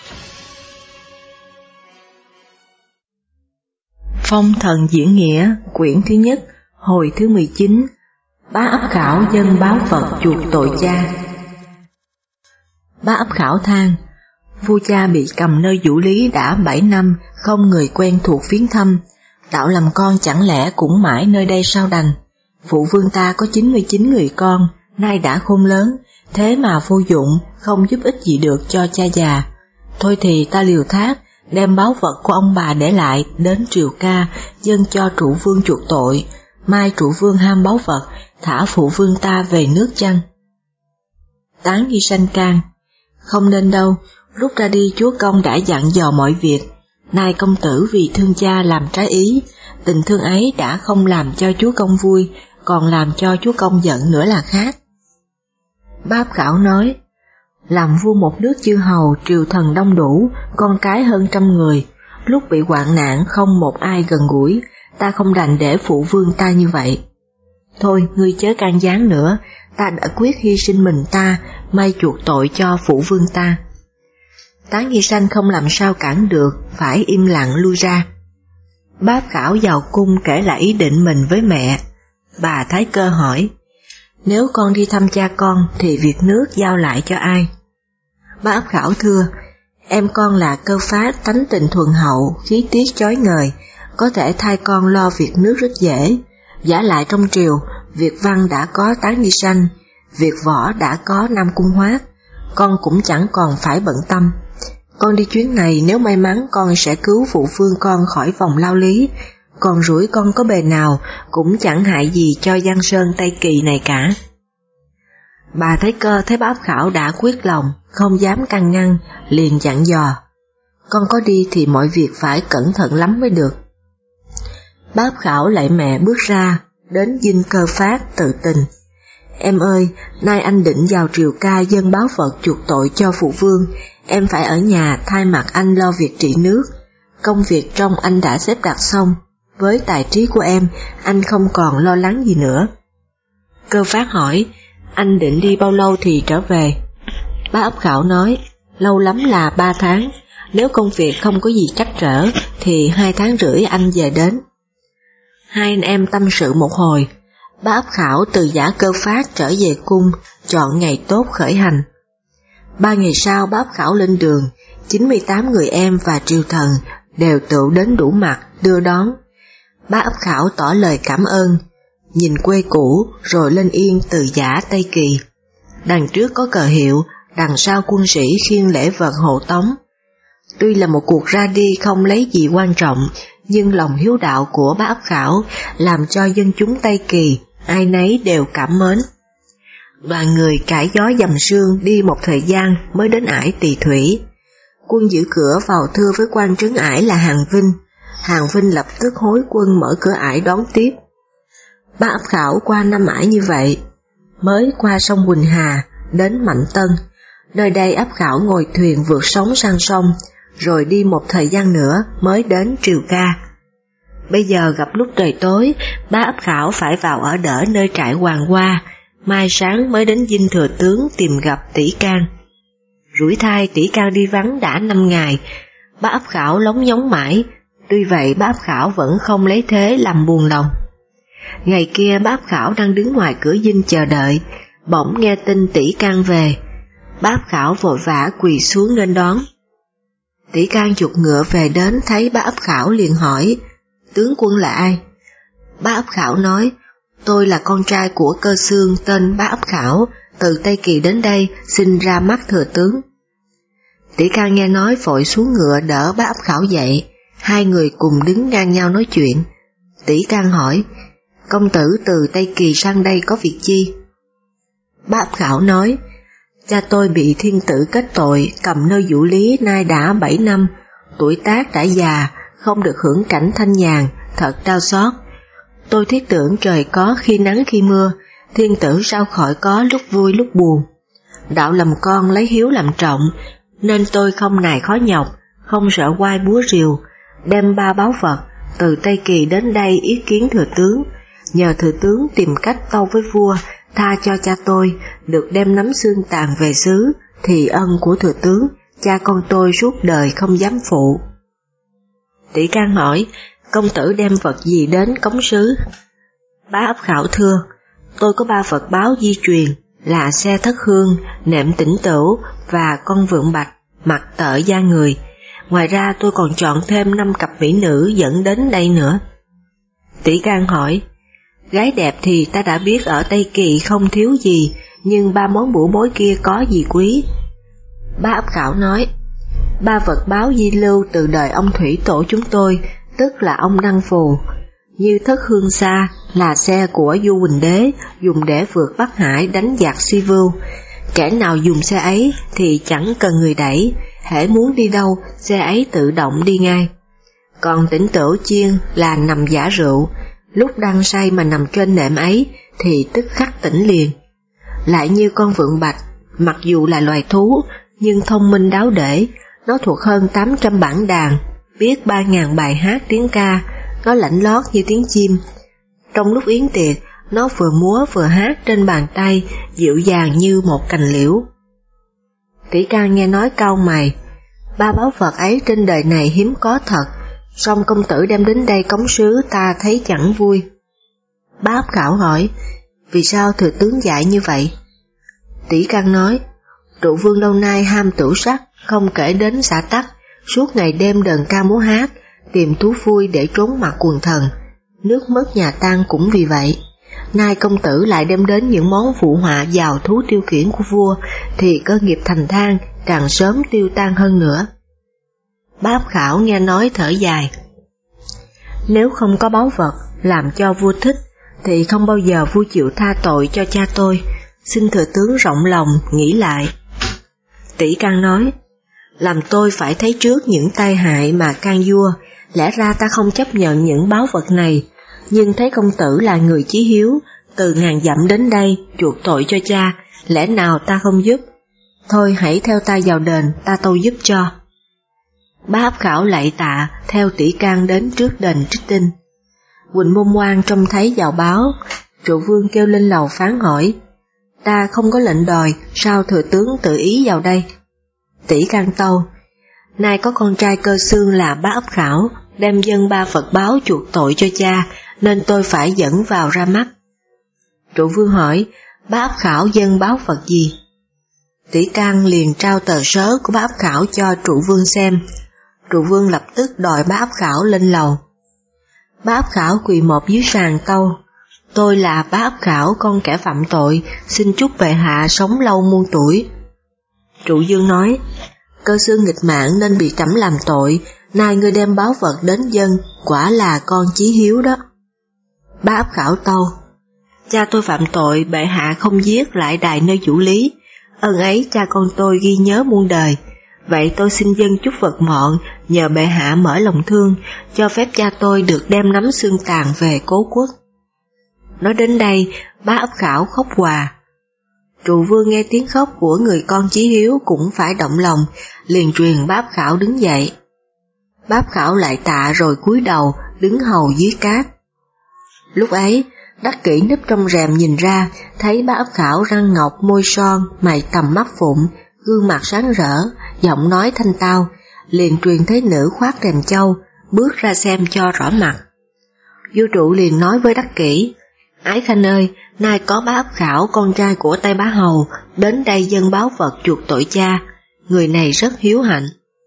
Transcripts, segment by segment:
Phong thần diễn nghĩa, quyển thứ nhất, hồi thứ 19. Bá Ấp Khảo dâng báo Phật chuộc tội cha. Bá Ấp Khảo than: vua cha bị cầm nơi Vũ Lý đã 7 năm, không người quen thuộc viếng thăm. Đạo làm con chẳng lẽ cũng mãi nơi đây sao đành? Phụ vương ta có 99 người con, nay đã khôn lớn, thế mà vô dụng, không giúp ích gì được cho cha già. Thôi thì ta liều thác, đem báu vật của ông bà để lại đến triều ca, dâng cho trụ vương chuộc tội. Mai trụ vương ham báu vật, thả phụ vương ta về nước chăng? Tán Nghi Sanh can: không nên đâu, lúc ra đi chúa công đã dặn dò mọi việc. Nay công tử vì thương cha làm trái ý, tình thương ấy đã không làm cho chúa công vui, còn làm cho chúa công giận nữa là khác. Bá Ấp Khảo nói: làm vua một nước chư hầu, triều thần đông đủ, con cái hơn 100 người, lúc bị hoạn nạn không một ai gần gũi, ta không đành để phụ vương ta như vậy. Thôi ngươi chớ can gián nữa, ta đã quyết hy sinh mình ta, may chuộc tội cho phụ vương ta. Tán Nghi Sanh không làm sao cản được, phải im lặng lui ra. Bá Ấp Khảo vào cung kể lại ý định mình với mẹ. Bà Thái Cơ hỏi: nếu con đi thăm cha con thì việc nước giao lại cho ai? Bá Ấp Khảo thưa: em con là Cơ Phát, tánh tình thuần hậu, khí tiết chói ngời, có thể thay con lo việc nước rất dễ. Giả lại trong triều, việc văn đã có Tán Nghi Sanh, việc võ đã có Nam Cung Hoát, con cũng chẳng còn phải bận tâm. Con đi chuyến này nếu may mắn con sẽ cứu phụ vương con khỏi vòng lao lý, còn rủi con có bề nào cũng chẳng hại gì cho Giang Sơn Tây Kỳ này cả. Bà Thái Cơ thấy Bá Ấp Khảo đã quyết lòng, không dám can ngăn, liền dặn dò: con có đi thì mọi việc phải cẩn thận lắm mới được. Bá Ấp Khảo lạy mẹ bước ra, đến dinh Cơ Phát tự tình: em ơi, nay anh định vào triều ca dâng báo Phật chuộc tội cho phụ vương, em phải ở nhà thay mặt anh lo việc trị nước. Công việc trong anh đã xếp đặt xong, với tài trí của em, anh không còn lo lắng gì nữa. Cơ Phát hỏi: anh định đi bao lâu thì trở về? Bá Ấp Khảo nói: lâu lắm là 3 tháng, nếu công việc không có gì trắc trở thì 2 tháng rưỡi anh về đến. Hai anh em tâm sự một hồi, Bá Ấp Khảo từ giả Cơ Phát trở về cung, chọn ngày tốt khởi hành. 3 ngày sau Bá Ấp Khảo lên đường, 98 người em và triều thần đều tụ đến đủ mặt đưa đón. Bá Ấp Khảo tỏ lời cảm ơn, nhìn quê cũ rồi lên yên từ giả Tây Kỳ. Đằng trước có cờ hiệu, đằng sau quân sĩ khiêng lễ vật hộ tống. Tuy là một cuộc ra đi không lấy gì quan trọng, nhưng lòng hiếu đạo của Bá Ấp Khảo làm cho dân chúng Tây Kỳ ai nấy đều cảm mến. Đoàn người cãi gió dầm sương đi một thời gian mới đến ải Tỳ Thủy. Quân giữ cửa vào thưa với quan trấn ải là Hàn Vinh. Hàn Vinh lập tức hối quân mở cửa ải đón tiếp. Bá Ấp Khảo qua 5 ải như vậy, mới qua sông Quỳnh Hà, đến Mạnh Tân. Nơi đây Ấp Khảo ngồi thuyền vượt sóng sang sông, rồi đi một thời gian nữa mới đến triều ca. Bây giờ gặp lúc trời tối, Bá Ấp Khảo phải vào ở đỡ nơi trại Hoàng Hoa, mai sáng mới đến dinh thừa tướng tìm gặp Tỷ Can. Rủi thai Tỷ Can đi vắng đã 5 ngày, Bá Ấp Khảo lóng nhóng mãi, tuy vậy Bá Ấp Khảo vẫn không lấy thế làm buồn lòng. Ngày kia Bá Ấp Khảo đang đứng ngoài cửa dinh chờ đợi, bỗng nghe tin Tỷ Can về. Bá Ấp Khảo vội vã quỳ xuống nghênh đón. Tỷ Can giục ngựa về đến thấy Bá Ấp Khảo liền hỏi: tướng quân là ai? Bá Ấp Khảo nói: tôi là con trai của Cơ Xương tên Bá Ấp Khảo, từ Tây Kỳ đến đây xin ra mắt thừa tướng. Tỷ Can nghe nói vội xuống ngựa đỡ Bá Ấp Khảo dậy, hai người cùng đứng ngang nhau nói chuyện. Tỷ Can hỏi: công tử từ Tây Kỳ sang đây có việc chi? Bá Ấp Khảo nói: cha tôi bị thiên tử kết tội, cầm nơi Vũ Lý nay đã 7 năm, tuổi tác đã già, không được hưởng cảnh thanh nhàn, thật đau xót. Tôi thiết tưởng trời có khi nắng khi mưa, thiên tử sao khỏi có lúc vui lúc buồn. Đạo làm con lấy hiếu làm trọng, nên tôi không nài khó nhọc, không sợ oai búa rìu, đem 3 báu vật từ Tây Kỳ đến đây ý kiến thừa tướng, nhờ thừa tướng tìm cách tâu với vua, tha cho cha tôi được đem nắm xương tàn về xứ, thì ân của thừa tướng cha con tôi suốt đời không dám phụ. Tỷ Can hỏi, công tử đem vật gì đến cống sứ? Bá Ấp Khảo thưa, tôi có 3 vật báo di truyền là xe thất hương, nệm tĩnh tửu và con vượn bạch, mặt tợ da người. Ngoài ra tôi còn chọn thêm 5 cặp mỹ nữ dẫn đến đây nữa. Tỷ Can hỏi, gái đẹp thì ta đã biết ở Tây Kỳ không thiếu gì, nhưng 3 món bủa bối kia có gì quý? Bá Ấp Khảo nói, 3 vật báo di lưu từ đời ông thủy tổ chúng tôi, tức là ông Đăng Phù. Như thất hương xa là xe của Du Huỳnh Đế, dùng để vượt Bắc Hải đánh giặc Si Vưu. Kẻ nào dùng xe ấy thì chẳng cần người đẩy, hễ muốn đi đâu, xe ấy tự động đi ngay. Còn tĩnh tửu chiên là nằm giả rượu, lúc đang say mà nằm trên nệm ấy thì tức khắc tỉnh liền. Lại như con vượn bạch, mặc dù là loài thú, nhưng thông minh đáo để, nó thuộc hơn 800 bản đàn, biết 3.000 bài hát tiếng ca, nó lảnh lót như tiếng chim. Trong lúc yến tiệc, nó vừa múa vừa hát trên bàn tay, dịu dàng như một cành liễu. Tỷ Can nghe nói cau mày, 3 báu vật ấy trên đời này hiếm có thật, song công tử đem đến đây cống sứ ta thấy chẳng vui. Bá Ấp Khảo hỏi, vì sao thừa tướng dạy như vậy? Tỷ Can nói, Trụ Vương lâu nay ham tửu sắc, không kể đến xã tắc, suốt ngày đêm đờn ca múa hát, tìm thú vui để trốn mặt quần thần. Nước mất nhà tan cũng vì vậy. Nay công tử lại đem đến những món phụ họa vào thú tiêu khiển của vua, thì cơ nghiệp thành thang càng sớm tiêu tan hơn nữa. Bá Ấp Khảo nghe nói thở dài. Nếu không có báu vật làm cho vua thích, thì không bao giờ vua chịu tha tội cho cha tôi. Xin thừa tướng rộng lòng nghĩ lại. Tỷ Can nói, làm tôi phải thấy trước những tai hại mà can vua, lẽ ra ta không chấp nhận những báu vật này, nhưng thấy công tử là người chí hiếu, từ ngàn dặm đến đây chuộc tội cho cha, lẽ nào ta không giúp? Thôi hãy theo ta vào đền, ta tâu giúp cho. Bá Ấp Khảo lạy tạ, theo Tỷ Can đến trước đền Trích Tinh. Quỳnh Môn Ngoan trông thấy vào báo, Trụ Vương kêu lên lầu phán hỏi, ta không có lệnh đòi, sao thừa tướng tự ý vào đây? Tỷ Can tâu, nay có con trai Cơ Xương là Bá Ấp Khảo, đem dâng 3 vật báo chuộc tội cho cha, nên tôi phải dẫn vào ra mắt. Trụ Vương hỏi, Bá Ấp Khảo dâng báo vật gì? Tỷ Can liền trao tờ sớ của Bá Ấp Khảo cho Trụ Vương xem. Trụ Vương lập tức đòi Bá Ấp Khảo lên lầu. Bá Ấp Khảo quỳ một dưới sàn tâu, tôi là Bá Ấp Khảo, con kẻ phạm tội, xin chúc bệ hạ sống lâu muôn tuổi. Trụ Dương nói, Cơ Xương nghịch mạng nên bị trẫm làm tội, nay ngươi đem báo vật đến dân, quả là con chí hiếu đó. Bá Ấp Khảo tâu, cha tôi phạm tội, bệ hạ không giết lại đài nơi vũ lý, ơn ấy cha con tôi ghi nhớ muôn đời, vậy tôi xin dâng chút vật mọn, nhờ bệ hạ mở lòng thương, cho phép cha tôi được đem nắm xương tàn về cố quốc. Nói đến đây, Bá Ấp Khảo khóc òa. Trụ Vương nghe tiếng khóc của người con chí hiếu cũng phải động lòng, liền truyền Bá Ấp Khảo đứng dậy. Bá Ấp Khảo lại tạ rồi cúi đầu, đứng hầu dưới cát. Lúc ấy, Đắc Kỷ núp trong rèm nhìn ra, thấy Bá Ấp Khảo răng ngọc môi son, mày tầm mắt phụng, gương mặt sáng rỡ, giọng nói thanh tao, liền truyền thế nữ khoác rèm châu, bước ra xem cho rõ mặt. Vua Trụ liền nói với Đắc Kỷ, Ái Khanh ơi, nay có Bá Ấp Khảo con trai của Tây Bá Hầu đến đây dâng báo vật chuộc tội cha, người này rất hiếu hạnh.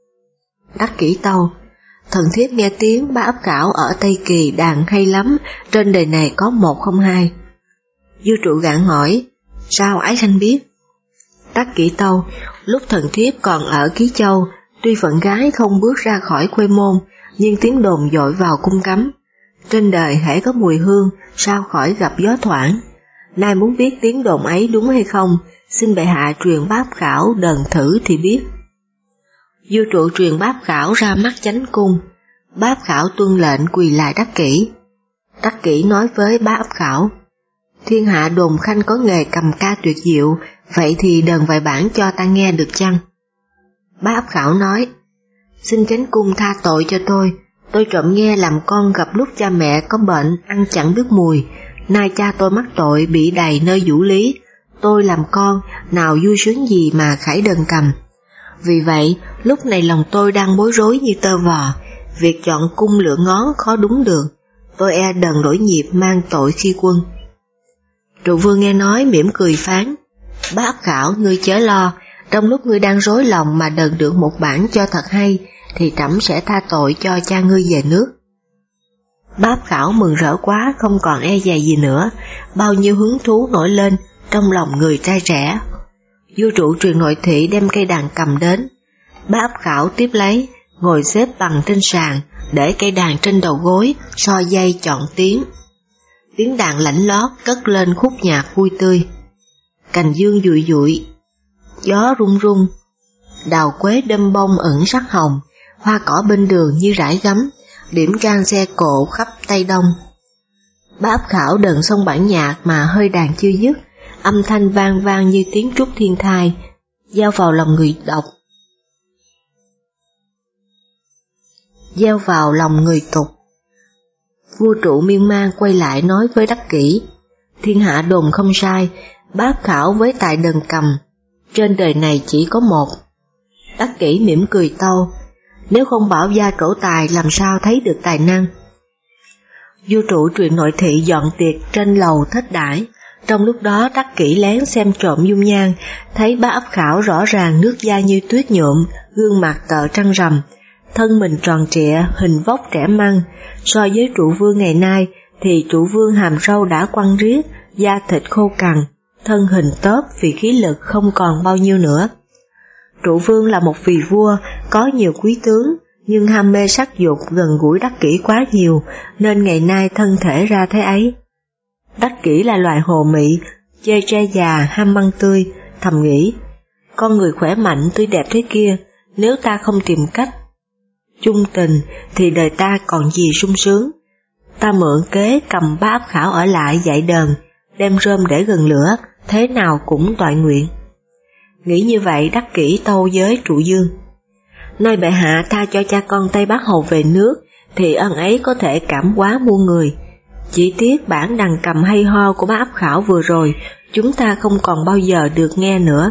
Đắc Kỷ tâu, thần thiếp nghe tiếng Bá Ấp Khảo ở Tây Kỳ đàn hay lắm, trên đời này có 1 không 2. Vua Trụ gạn hỏi, sao Ái Khanh biết? Đắc Kỷ tâu, lúc thần thiếp còn ở Ký Châu, tuy phận gái không bước ra khỏi quê môn, nhưng tiếng đồn dội vào cung cấm. Trên đời hễ có mùi hương, sao khỏi gặp gió thoảng. Nay muốn biết tiếng đồn ấy đúng hay không, xin bệ hạ truyền Bá Ấp Khảo đần thử thì biết. Vua Trụ truyền Bá Ấp Khảo ra mắt chánh cung. Bá Ấp Khảo tuân lệnh quỳ lại Đắc Kỷ. Đắc Kỷ nói với Bá Ấp Khảo, thiên hạ đồn khanh có nghề cầm ca tuyệt diệu, vậy thì đờn vài bản cho ta nghe được chăng? Bá Ấp Khảo nói, xin chánh cung tha tội cho tôi trộm nghe làm con gặp lúc cha mẹ có bệnh ăn chẳng đứt mùi, nay cha tôi mắc tội bị đày nơi vũ lý, tôi làm con nào vui sướng gì mà khải đờn cầm. Vì vậy, lúc này lòng tôi đang bối rối như tơ vò, việc chọn cung lựa ngón khó đúng đường, tôi e đần đổi nhịp mang tội khi quân. Trụ vương nghe nói mỉm cười phán, bá ấp khảo ngươi chớ lo, trong lúc ngươi đang rối lòng mà đần được một bản cho thật hay, thì trẫm sẽ tha tội cho cha ngươi về nước. Bá ấp khảo mừng rỡ quá, không còn e dè gì nữa, bao nhiêu hứng thú nổi lên trong lòng người trai trẻ. Vua trụ truyền nội thị đem cây đàn cầm đến, bá ấp khảo tiếp lấy, ngồi xếp bằng trên sàn, để cây đàn trên đầu gối, so dây chọn tiếng. Tiếng đàn lãnh lót cất lên khúc nhạc vui tươi. Cành dương dụi dụi, gió rung rung, đào quế đâm bông ẩn sắc hồng, hoa cỏ bên đường như rải gấm, điểm trang xe cộ khắp Tây Đông. Bá ấp khảo đờn xong bản nhạc mà hơi đàn chưa dứt, âm thanh vang vang như tiếng trúc thiên thai, gieo vào lòng người đọc, gieo vào lòng người tục. Vua trụ miên man quay lại nói với Đắc Kỷ, thiên hạ đồn không sai, bá ấp khảo với tài đờn cầm, trên đời này chỉ có một. Đắc Kỷ mỉm cười tâu, nếu không bảo gia trổ tài làm sao thấy được tài năng. Vua trụ truyền nội thị dọn tiệc trên lầu thết đãi, trong lúc đó Đắc Kỷ lén xem trộm dung nhan, thấy bá ấp khảo rõ ràng nước da như tuyết nhuộm, gương mặt tợ trăng rằm, thân mình tròn trịa, hình vóc trẻ măng. So với trụ vương ngày nay thì trụ vương hàm râu đã quăng riết, da thịt khô cằn, thân hình tớp vì khí lực không còn bao nhiêu nữa. Trụ vương là một vị vua, có nhiều quý tướng, nhưng ham mê sắc dục gần gũi Đắc Kỷ quá nhiều, nên ngày nay thân thể ra thế ấy. Đắc Kỷ là loài hồ mị, chê tre già, ham măng tươi, thầm nghĩ, con người khỏe mạnh tươi đẹp thế kia, nếu ta không tìm cách chung tình thì đời ta còn gì sung sướng. Ta mượn kế cầm bá ấp khảo ở lại dạy đờn, đem rơm để gần lửa, thế nào cũng toại nguyện. Nghĩ như vậy Đắc Kỷ tâu với trụ vương, nay bệ hạ tha cho cha con Tây Bắc Hầu về nước, thì ân ấy có thể cảm hóa muôn người. Chỉ tiếc bản đàn cầm hay ho của bá ấp khảo vừa rồi, chúng ta không còn bao giờ được nghe nữa.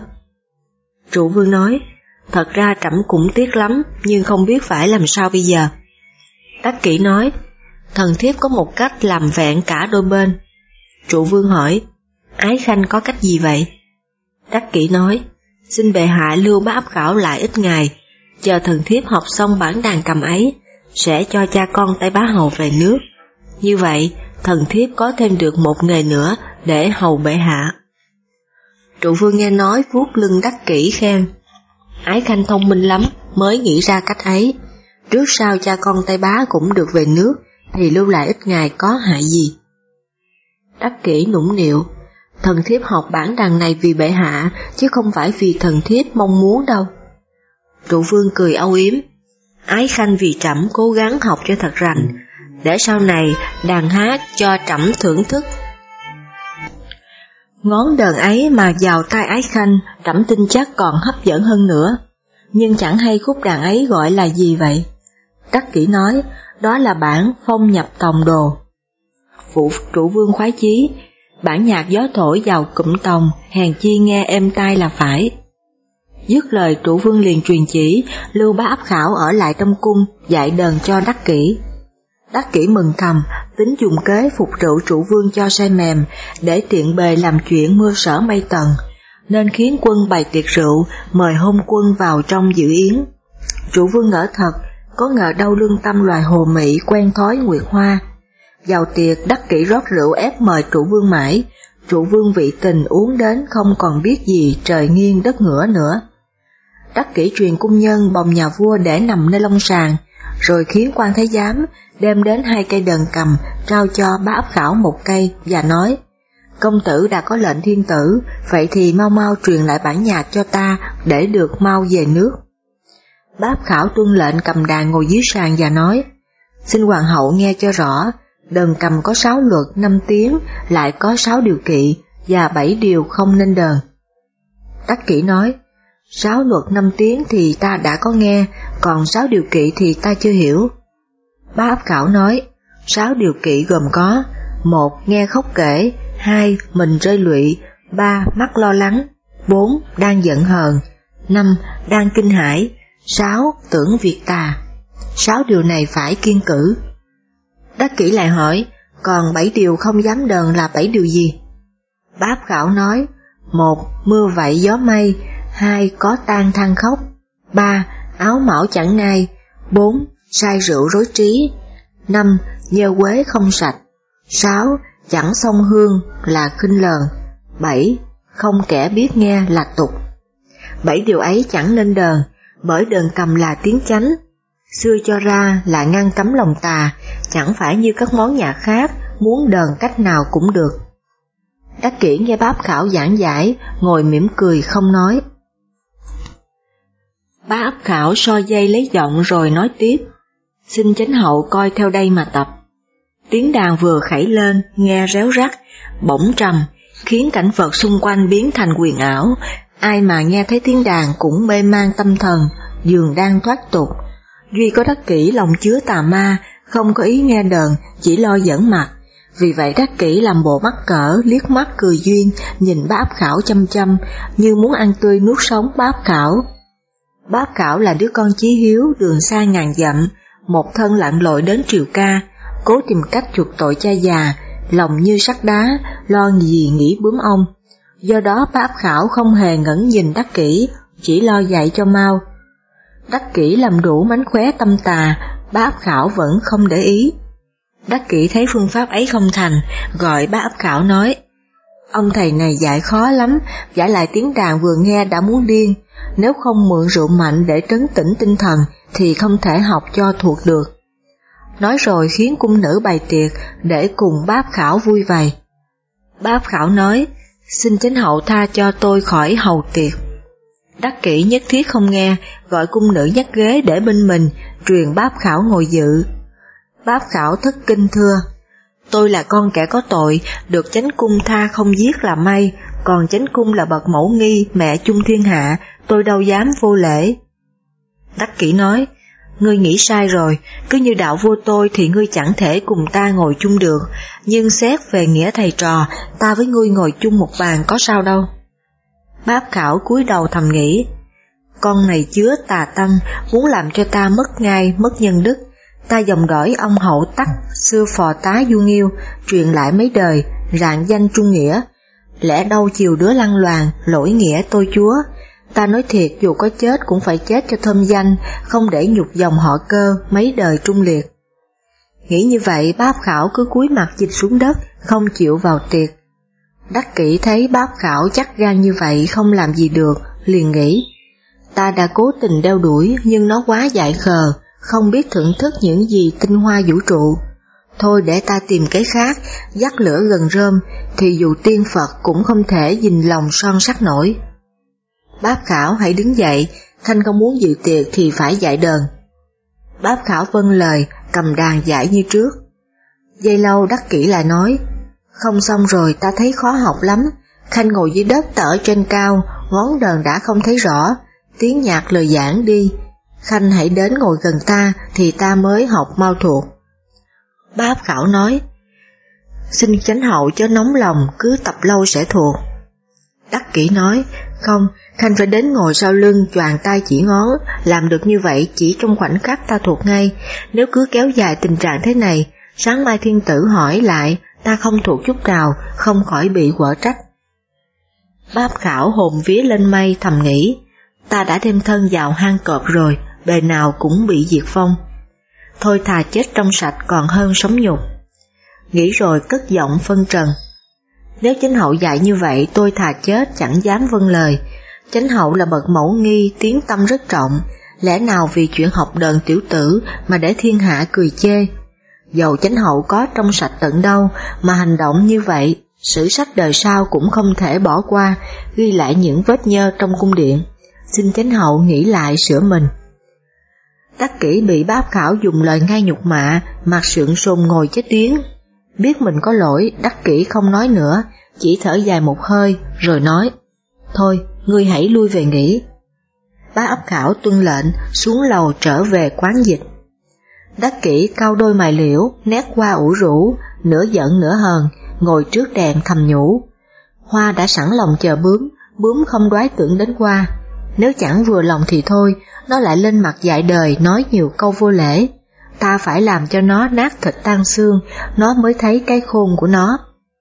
Trụ vương nói, thật ra trẫm cũng tiếc lắm, nhưng không biết phải làm sao bây giờ. Đắc Kỷ nói, thần thiếp có một cách làm vẹn cả đôi bên. Trụ vương hỏi, Ái Khanh có cách gì vậy? Đắc Kỷ nói, xin bệ hạ lưu bá ấp khảo lại ít ngày, chờ thần thiếp học xong bản đàn cầm ấy, sẽ cho cha con Tây Bá Hầu về nước. Như vậy, thần thiếp có thêm được một nghề nữa để hầu bệ hạ. Trụ vương nghe nói vuốt lưng Đắc Kỷ khen, Ái Khanh thông minh lắm mới nghĩ ra cách ấy, trước sau cha con Tây Bá cũng được về nước, thì lưu lại ít ngày có hại gì. Đắc Kỷ nũng nịu, thần thiếp học bản đàn này vì bệ hạ, chứ không phải vì thần thiếp mong muốn đâu. Trụ vương cười âu yếm, Ái Khanh vì trẫm cố gắng học cho thật rành, để sau này đàn hát cho trẫm thưởng thức. Ngón đờn ấy mà vào tai Ái Khanh, trẫm tin chắc còn hấp dẫn hơn nữa. Nhưng chẳng hay khúc đàn ấy gọi là gì vậy? Đắc Kỷ nói, đó là bản Phong Nhập Tòng Đồ. Trụ vương khoái chí, bản nhạc gió thổi vào cụm tòng, hèn chi nghe êm tai là phải. Dứt lời trụ vương liền truyền chỉ, lưu bá ấp khảo ở lại trong cung, dạy đờn cho Đắc Kỷ. Đắc Kỷ mừng thầm, tính dùng kế phục rượu trụ vương cho say mềm, để tiện bề làm chuyện mưa sở mây tầng, nên khiến quân bày tiệc rượu, mời hôn quân vào trong dự yến. Trụ vương ngỡ thật, có ngờ đâu lương tâm loài hồ mị quen thói nguyệt hoa. Vào tiệc Đắc Kỷ rót rượu ép mời trụ vương mãi, trụ vương vị tình uống đến không còn biết gì trời nghiêng đất ngửa nữa. Đắc Kỷ truyền cung nhân bồng nhà vua để nằm nơi long sàng, rồi khiến quan thái giám đem đến 2 cây đờn cầm trao cho bá ấp khảo 1 cây và nói, công tử đã có lệnh thiên tử, vậy thì mau mau truyền lại bản nhạc cho ta để được mau về nước. Bá ấp khảo tuân lệnh cầm đàn ngồi dưới sàn và nói, xin hoàng hậu nghe cho rõ, đờn cầm có 6 luật 5 tiếng, lại có 6 điều kỵ và 7 điều không nên đờn. Đắc Kỷ nói, 6 luật 5 tiếng thì ta đã có nghe, còn 6 điều kỵ thì ta chưa hiểu. Bá ấp khảo nói, 6 điều kỵ gồm có: 1. Nghe khóc kể, 2. Mình rơi lụy, 3. Mắt lo lắng, 4. Đang giận hờn, 5. Đang kinh hãi. 6. Tưởng việc tà. 6 điều này phải kiêng cử. Đắc Kỷ lại hỏi, còn 7 điều không dám đờn là 7 điều gì? Bá Áp Khảo nói, 1. Mưa vậy gió mây. 2. Có tang than khóc. 3. Áo mão chẳng ngai. 4. Say rượu rối trí. 5. Nhơ quế không sạch. 6. Chẳng song hương là khinh lờn. 7. Không kẻ biết nghe là tục. 7 điều ấy chẳng nên đờn, bởi đờn cầm là tiếng chánh. Xưa cho ra là ngăn cấm lòng tà, chẳng phải như các món nhạc khác, muốn đờn cách nào cũng được. Đắc Kỷ nghe Bá Áp Khảo giảng giải, ngồi mỉm cười không nói. Bá Áp Khảo so dây lấy giọng rồi nói tiếp, xin chánh hậu coi theo đây mà tập. Tiếng đàn vừa khẩy lên, nghe réo rắt, bỗng trầm, khiến cảnh vật xung quanh biến thành huyền ảo. Ai mà nghe thấy tiếng đàn cũng mê man tâm thần, dường đang thoát tục. Duy có Đắc Kỷ lòng chứa tà ma, không có ý nghe đờn, chỉ lo giỡn mặt. Vì vậy Đắc Kỷ làm bộ mắc cỡ, liếc mắt cười duyên, nhìn Bá Áp Khảo chăm chăm, như muốn ăn tươi nuốt sống Bá Áp Khảo. Bá Áp Khảo là đứa con chí hiếu, đường xa ngàn dặm, một thân lặn lội đến Triều Ca, cố tìm cách chuộc tội cha già, lòng như sắt đá, lo gì nghĩ bướm ong. Do đó Bá Áp Khảo không hề ngẩng nhìn Đắc Kỷ, chỉ lo dạy cho mau. Đắc Kỷ làm đủ mánh khóe tâm tà, Bá Áp Khảo vẫn không để ý. Đắc Kỷ thấy phương pháp ấy không thành, gọi Bá Áp Khảo nói, ông thầy này dạy khó lắm, vả lại tiếng đàn vừa nghe đã muốn điên, nếu không mượn rượu mạnh để trấn tĩnh tinh thần thì không thể học cho thuộc được. Nói rồi khiến cung nữ bày tiệc để cùng Bá Áp Khảo vui vầy. Bá Áp Khảo nói, xin chánh hậu tha cho tôi khỏi hầu tiệc. Đắc Kỷ nhất thiết không nghe, gọi cung nữ nhắc ghế để bên mình, truyền Bá Áp Khảo ngồi dự. Bá Áp Khảo thất kinh thưa, tôi là con kẻ có tội, được chánh cung tha không giết là may, còn chánh cung là bậc mẫu nghi, mẹ chung thiên hạ, tôi đâu dám vô lễ. Đắc Kỷ nói, ngươi nghĩ sai rồi, cứ như đạo vua tôi thì ngươi chẳng thể cùng ta ngồi chung được, nhưng xét về nghĩa thầy trò, ta với ngươi ngồi chung một bàn có sao đâu. Bá Áp Khảo cúi đầu thầm nghĩ, con này chứa tà tâm, muốn làm cho ta mất ngai, mất nhân đức. Ta dòng dõi ông Hậu Tắc, xưa phò tá Du Nghiêu, truyền lại mấy đời, rạng danh trung nghĩa. Lẽ đâu chiều đứa lăng loàn, lỗi nghĩa tôi chúa. Ta nói thiệt dù có chết cũng phải chết cho thơm danh, không để nhục dòng họ Cơ mấy đời trung liệt. Nghĩ như vậy Bá Áp Khảo cứ cúi mặt chịch xuống đất, không chịu vào tiệc. Đắc Kỷ thấy Bá Áp Khảo chắc gan như vậy không làm gì được, liền nghĩ, ta đã cố tình đeo đuổi nhưng nó quá dại khờ, không biết thưởng thức những gì tinh hoa vũ trụ. Thôi để ta tìm cái khác, dắt lửa gần rơm, thì dù tiên Phật cũng không thể dình lòng son sắt nổi. Bá Áp Khảo hãy đứng dậy, Khanh không muốn dự tiệc thì phải dạy đờn. Bá Áp Khảo vâng lời, cầm đàn dạy như trước. Giây lâu Đắc Kỷ lại nói, không xong rồi, ta thấy khó học lắm. Khanh ngồi dưới đất, ta ở trên cao, ngón đờn đã không thấy rõ, tiếng nhạc lời giảng đi. Khanh hãy đến ngồi gần ta thì ta mới học mau thuộc. Bá Áp Khảo nói, xin chánh hậu chớ nóng lòng, cứ tập lâu sẽ thuộc. Đắc Kỷ nói, không, Khanh phải đến ngồi sau lưng, choàng tay chỉ ngón, làm được như vậy chỉ trong khoảnh khắc ta thuộc ngay. Nếu cứ kéo dài tình trạng thế này, sáng mai thiên tử hỏi lại, ta không thuộc chút nào, không khỏi bị quở trách. Bá Áp Khảo hồn vía lên mây thầm nghĩ, ta đã đem thân vào hang cọp rồi, bề nào cũng bị diệt vong. Thôi thà chết trong sạch còn hơn sống nhục. Nghĩ rồi cất giọng phân trần, nếu chánh hậu dạy như vậy tôi thà chết chẳng dám vâng lời. Chánh hậu là bậc mẫu nghi, tiếng tâm rất trọng, lẽ nào vì chuyện học đờn tiểu tử mà để thiên hạ cười chê. Dầu chánh hậu có trong sạch tận đâu mà hành động như vậy, sử sách đời sau cũng không thể bỏ qua, ghi lại những vết nhơ trong cung điện. Xin chánh hậu nghĩ lại sửa mình. Đắc Kỷ bị Bá Áp Khảo dùng lời ngay nhục mạ, mặt sượng sùng ngồi chết điếng. Biết mình có lỗi, Đắc Kỷ không nói nữa, chỉ thở dài một hơi rồi nói, thôi ngươi hãy lui về nghỉ. Bá Áp Khảo tuân lệnh, xuống lầu trở về quán dịch. Đắc Kỷ cau đôi mày liễu, nét qua ủ rũ, nửa giận nửa hờn, ngồi trước đèn thầm nhủ, Hoa đã sẵn lòng chờ bướm, bướm không đoái tưởng đến Hoa. Nếu chẳng vừa lòng thì thôi, nó lại lên mặt dạy đời nói nhiều câu vô lễ. Ta phải làm cho nó nát thịt tan xương, nó mới thấy cái khôn của nó.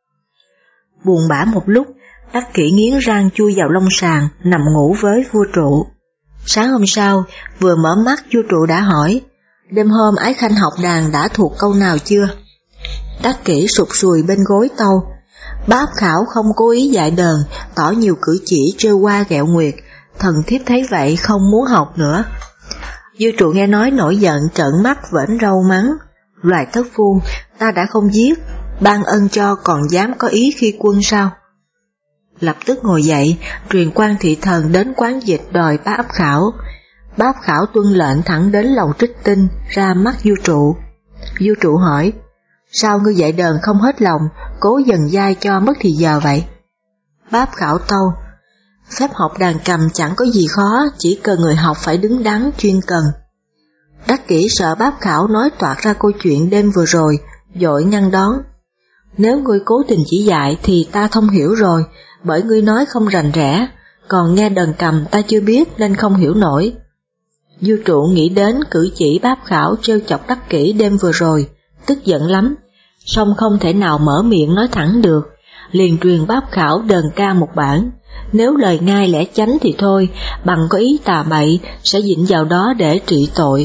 Buồn bã một lúc, Đắc Kỷ nghiến răng chui vào lông sàn, nằm ngủ với vua Trụ. Sáng hôm sau, vừa mở mắt vua Trụ đã hỏi, đêm hôm Ái Khanh học đàn đã thuộc câu nào chưa? Đắc Kỷ sụt sùi bên gối tâu, Bá Ấp Khảo không cố ý dạy đờn, tỏ nhiều cử chỉ trêu qua ghẹo nguyệt, thần thiếp thấy vậy không muốn học nữa. Vua Trụ nghe nói nổi giận trợn mắt vểnh râu mắng, loài thất phu, ta đã không giết, ban ân cho còn dám có ý khi quân sao? Lập tức ngồi dậy, truyền quan thị thần đến quán dịch đòi Bá Ấp Khảo. Bá Ấp Khảo tuân lệnh thẳng đến lầu Trích Tinh, ra mắt vua Trụ. Vua Trụ hỏi, sao ngươi dạy đờn không hết lòng, cố dần dai cho mất thì giờ vậy? Bá Ấp Khảo tâu, phép học đàn cầm chẳng có gì khó, chỉ cần người học phải đứng đắn chuyên cần. Đắc Kỷ sợ Bá Ấp Khảo nói toạc ra câu chuyện đêm vừa rồi, vội ngăn đón. Nếu ngươi cố tình chỉ dạy thì ta thông hiểu rồi, bởi ngươi nói không rành rẽ, còn nghe đờn cầm ta chưa biết nên không hiểu nổi. Vua Trụ nghĩ đến cử chỉ Bá Ấp Khảo trêu chọc Đắc Kỷ đêm vừa rồi, tức giận lắm, song không thể nào mở miệng nói thẳng được, liền truyền Bá Ấp Khảo đờn ca một bản. Nếu lời ngai lẽ chánh thì thôi, bằng có ý tà bậy sẽ dịnh vào đó để trị tội.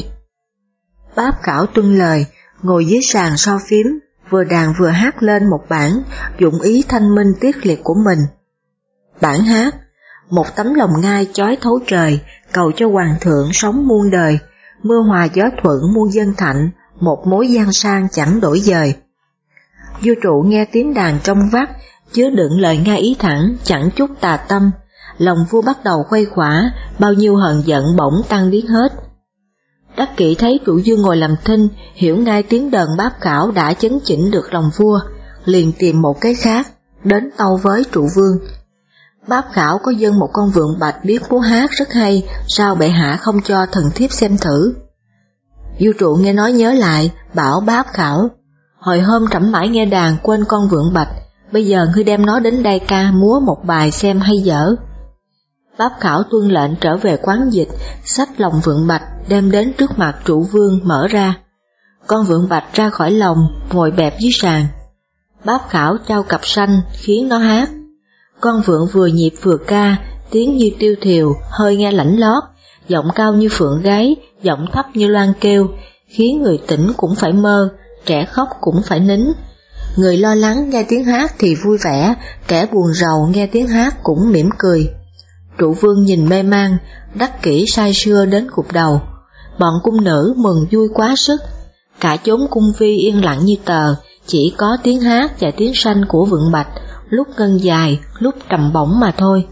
Bá Ấp Khảo tuân lời, ngồi dưới sàn so phím, vừa đàn vừa hát lên một bản, dụng ý thanh minh tiết liệt của mình. Bản hát, một tấm lòng ngai chói thấu trời, cầu cho hoàng thượng sống muôn đời, mưa hòa gió thuận muôn dân thạnh, một mối gian sang chẳng đổi dời. Vua Trụ nghe tiếng đàn trong vắt, chứa đựng lời ngai ý thẳng, chẳng chút tà tâm, lòng vua bắt đầu khuây khỏa, bao nhiêu hờn giận bỗng tan biến hết. Đắc Kỷ thấy Trụ Dương ngồi làm thinh, hiểu ngay tiếng đờn Bá Ấp Khảo đã chấn chỉnh được lòng vua, liền tìm một cái khác, đến tâu với Trụ Vương. Bá Ấp Khảo có dâng một con vượn bạch biết múa hát rất hay, sao bệ hạ không cho thần thiếp xem thử? Vua Trụ nghe nói nhớ lại, bảo Bá Ấp Khảo, hồi hôm trẫm mãi nghe đàn quên con vượn bạch, bây giờ ngươi đem nó đến đây ca múa một bài xem hay dở. Bá Ấp Khảo tuân lệnh trở về quán dịch, xách lồng vượn bạch đem đến trước mặt Trụ Vương mở ra. Con vượn bạch ra khỏi lồng, ngồi bẹp dưới sàn. Bá Ấp Khảo trao cặp sanh khiến nó hát. Con vượn vừa nhịp vừa ca, tiếng như tiêu thiều, hơi nghe lãnh lót, giọng cao như phượng gáy, giọng thấp như loan kêu, khiến người tỉnh cũng phải mơ, trẻ khóc cũng phải nín. Người lo lắng nghe tiếng hát thì vui vẻ, kẻ buồn rầu nghe tiếng hát cũng mỉm cười. Trụ Vương nhìn mê man, Đắc Kỷ say sưa đến gục đầu. Bọn cung nữ mừng vui quá sức, cả chốn cung vi yên lặng như tờ, chỉ có tiếng hát và tiếng sanh của vượn bạch, lúc ngân dài, lúc trầm bổng mà thôi.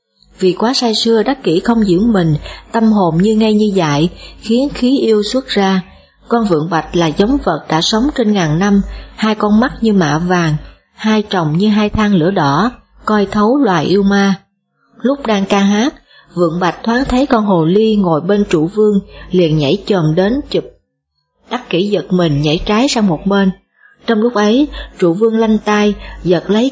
Vì quá say sưa Đắc Kỷ không giữ mình, tâm hồn như ngây như dại, khiến khí yêu xuất ra. Con vượn bạch là giống vật đã sống trên ngàn năm, hai con mắt như mạ vàng, hai tròng như hai than lửa đỏ, coi thấu loài yêu ma. Lúc đang ca hát, vượn bạch thoáng thấy con hồ ly ngồi bên Trụ Vương, liền nhảy chồm đến chụp. Đắc Kỷ giật mình nhảy trái sang một bên. Trong lúc ấy, Trụ Vương lanh tay, giật lấy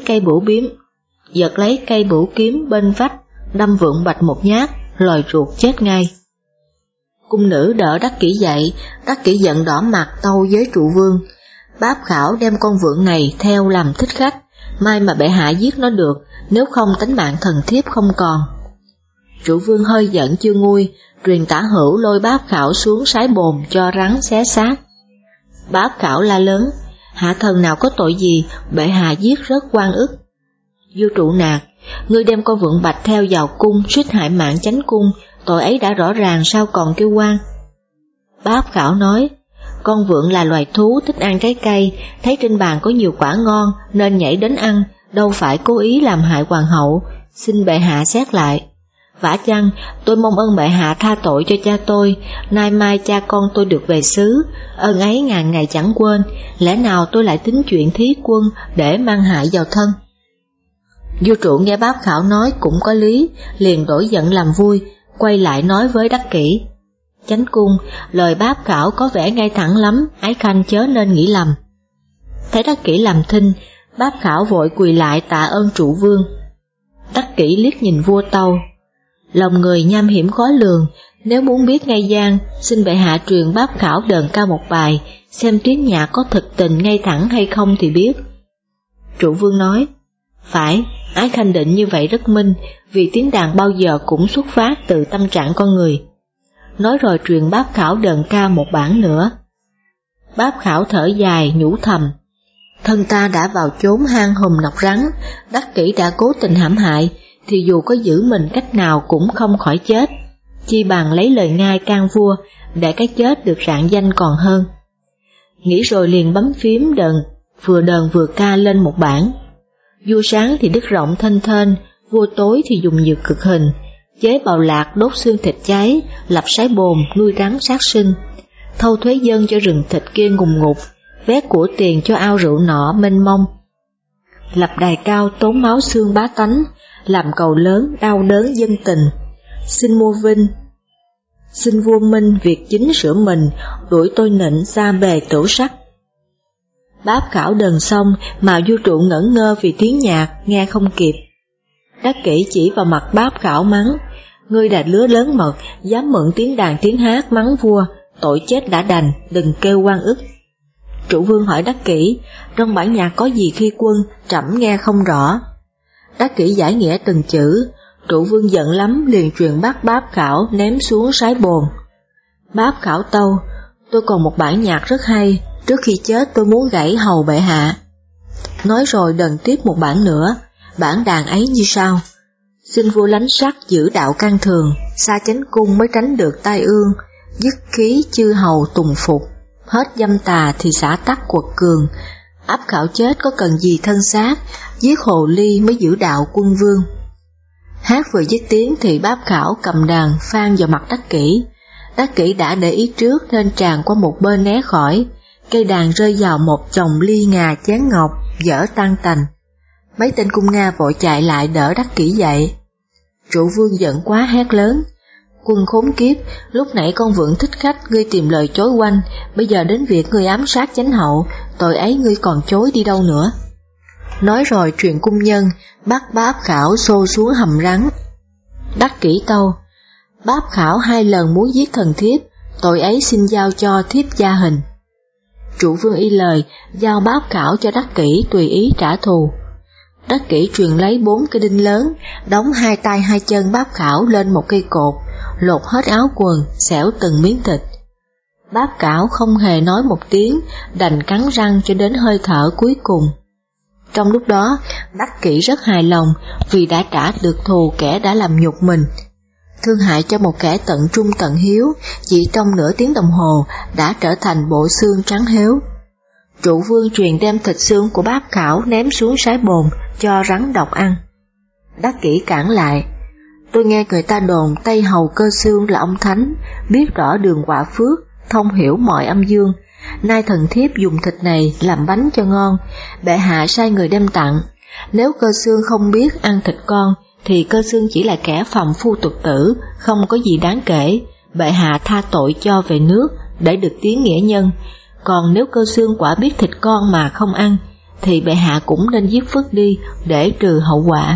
cây bửu kiếm bên vách, đâm vượn bạch một nhát, lòi ruột chết ngay. Cung nữ đỡ Đắc Kỷ dậy, Đắc Kỷ giận đỏ mặt tâu với Trụ Vương, Bá Ấp Khảo đem con vượn này theo làm thích khách, may mà bệ hạ giết nó được, nếu không tánh mạng thần thiếp không còn. Trụ Vương hơi giận chưa nguôi, truyền Tả Hữu lôi Bá Ấp Khảo xuống sái bồn cho rắn xé xác. Bá Ấp Khảo la lớn, hạ thần nào có tội gì, bệ hạ giết rất oan ức. Vua Trụ nạt, ngươi đem con vượn bạch theo vào cung, suýt hại mạng chánh cung, tội ấy đã rõ ràng sao còn kêu oan. Bá Ấp Khảo nói, con vượn là loài thú thích ăn trái cây, thấy trên bàn có nhiều quả ngon nên nhảy đến ăn, đâu phải cố ý làm hại hoàng hậu, xin bệ hạ xét lại. Vả chăng, tôi mong ơn bệ hạ tha tội cho cha tôi, nay mai cha con tôi được về xứ, ơn ấy ngàn ngày chẳng quên, lẽ nào tôi lại tính chuyện thí quân để mang hại vào thân. Vua Trụ nghe Bá Ấp Khảo nói cũng có lý, liền đổi giận làm vui, quay lại nói với Đắc Kỷ, chánh cung, lời Bá Ấp Khảo có vẻ ngay thẳng lắm, ái khanh chớ nên nghĩ lầm. Thấy Đắc Kỷ làm thinh, Bá Ấp Khảo vội quỳ lại tạ ơn Trụ Vương. Đắc Kỷ liếc nhìn vua tâu, Lòng người nham hiểm khó lường, nếu muốn biết ngay gian, xin bệ hạ truyền báp khảo đờn ca một bài, xem tiếng nhạc có thực tình ngay thẳng hay không thì biết. Trụ vương nói, phải, Ái Khanh định như vậy rất minh, vì tiếng đàn bao giờ cũng xuất phát từ tâm trạng con người. Nói rồi truyền báp khảo đờn ca một bản nữa. Báp khảo thở dài nhủ thầm, thân ta đã vào chốn hang hùm nọc rắn, Đắc Kỷ đã cố tình hãm hại, thì dù có giữ mình cách nào cũng không khỏi chết, chi bằng lấy lời ngai can vua, để cái chết được rạng danh còn hơn. Nghĩ rồi liền bấm phím đờn vừa ca lên một bản. Vua sáng thì đứt rộng thênh thênh, vua tối thì dùng nhiều cực hình, chế bào lạc đốt xương thịt cháy, lập sái bồn nuôi rắn sát sinh, thâu thuế dân cho rừng thịt kia ngùng ngục, vét của tiền cho ao rượu nọ mênh mông, lập đài cao tốn máu xương bá tánh, làm cầu lớn đau đớn dân tình, xin mua vinh, xin vua minh việc chính sửa mình, đuổi tôi nịnh xa bề tửu sắc. Báp khảo đờn xong mà vua Trụ ngẩn ngơ vì tiếng nhạc, nghe không kịp. Đắc Kỷ chỉ vào mặt báp khảo mắng, ngươi đã lứa lớn mật, dám mượn tiếng đàn tiếng hát mắng vua, tội chết đã đành, đừng kêu oan ức. Trụ vương hỏi Đắc Kỷ, trong bản nhạc có gì khi quân, trẫm nghe không rõ. Đắc Kỷ giải nghĩa từng chữ, Trụ vương giận lắm liền truyền bắt báp khảo ném xuống sái bồn. Báp khảo tâu, tôi còn một bản nhạc rất hay, trước khi chết tôi muốn gảy hầu bệ hạ. Nói rồi đần tiếp một bản nữa, bản đàn ấy như sau, xin vua lánh sắc giữ đạo căn thường, xa chánh cung mới tránh được tai ương, dứt khí chư hầu tùng phục, hết dâm tà thì xả tắc quật cường, áp khảo chết có cần gì thân xác, giết hồ ly mới giữ đạo quân vương. Hát vừa dứt tiếng thì báp khảo cầm đàn phan vào mặt Đắc Kỷ. Đắc Kỷ đã để ý trước nên tràn qua một bên né khỏi, cây đàn rơi vào một chồng ly ngà chén ngọc, dở tan tành. Mấy tên cung Nga vội chạy lại đỡ Đắc Kỷ dậy. Trụ vương giận quá hét lớn, quân khốn kiếp, lúc nãy con vượng thích khách ngươi tìm lời chối quanh, bây giờ đến việc ngươi ám sát chánh hậu, tội ấy ngươi còn chối đi đâu nữa. Nói rồi truyền cung nhân, bắt báp khảo xô xuống hầm rắn. Đắc Kỷ tâu, báp khảo 2 lần muốn giết thần thiếp, tội ấy xin giao cho thiếp gia hình. Trụ vương y lời, giao báp khảo cho Đắc Kỷ tùy ý trả thù. Đắc Kỷ truyền lấy 4 cái đinh lớn, đóng 2 tay 2 chân báp khảo lên một cây cột, lột hết áo quần, xẻo từng miếng thịt. Báp khảo không hề nói một tiếng, đành cắn răng cho đến hơi thở cuối cùng. Trong lúc đó, Đắc Kỷ rất hài lòng vì đã trả được thù kẻ đã làm nhục mình. Thương hại cho một kẻ tận trung tận hiếu, chỉ trong nửa tiếng đồng hồ đã trở thành bộ xương trắng héo. Trụ vương truyền đem thịt xương của báp khảo ném xuống sái bồn cho rắn độc ăn. Đắc Kỷ cản lại, tôi nghe người ta đồn Tây Hầu Cơ Xương là ông thánh, biết rõ đường quả phước, thông hiểu mọi âm dương. Nay thần thiếp dùng thịt này làm bánh cho ngon, bệ hạ sai người đem tặng. Nếu Cơ Xương không biết ăn thịt con, thì Cơ Xương chỉ là kẻ phàm phu tục tử, không có gì đáng kể, bệ hạ tha tội cho về nước, để được tiếng nghĩa nhân. Còn nếu Cơ Xương quả biết thịt con mà không ăn, thì bệ hạ cũng nên giết Phước đi, để trừ hậu quả.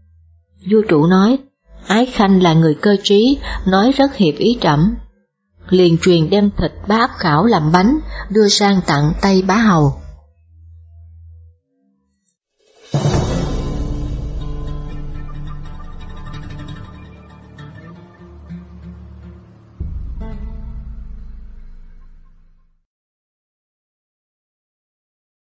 Vua Trụ nói, Ái Khanh là người cơ trí, nói rất hiệp ý trẫm. Liền truyền đem thịt báp khảo làm bánh, đưa sang tặng Tây Bá Hầu.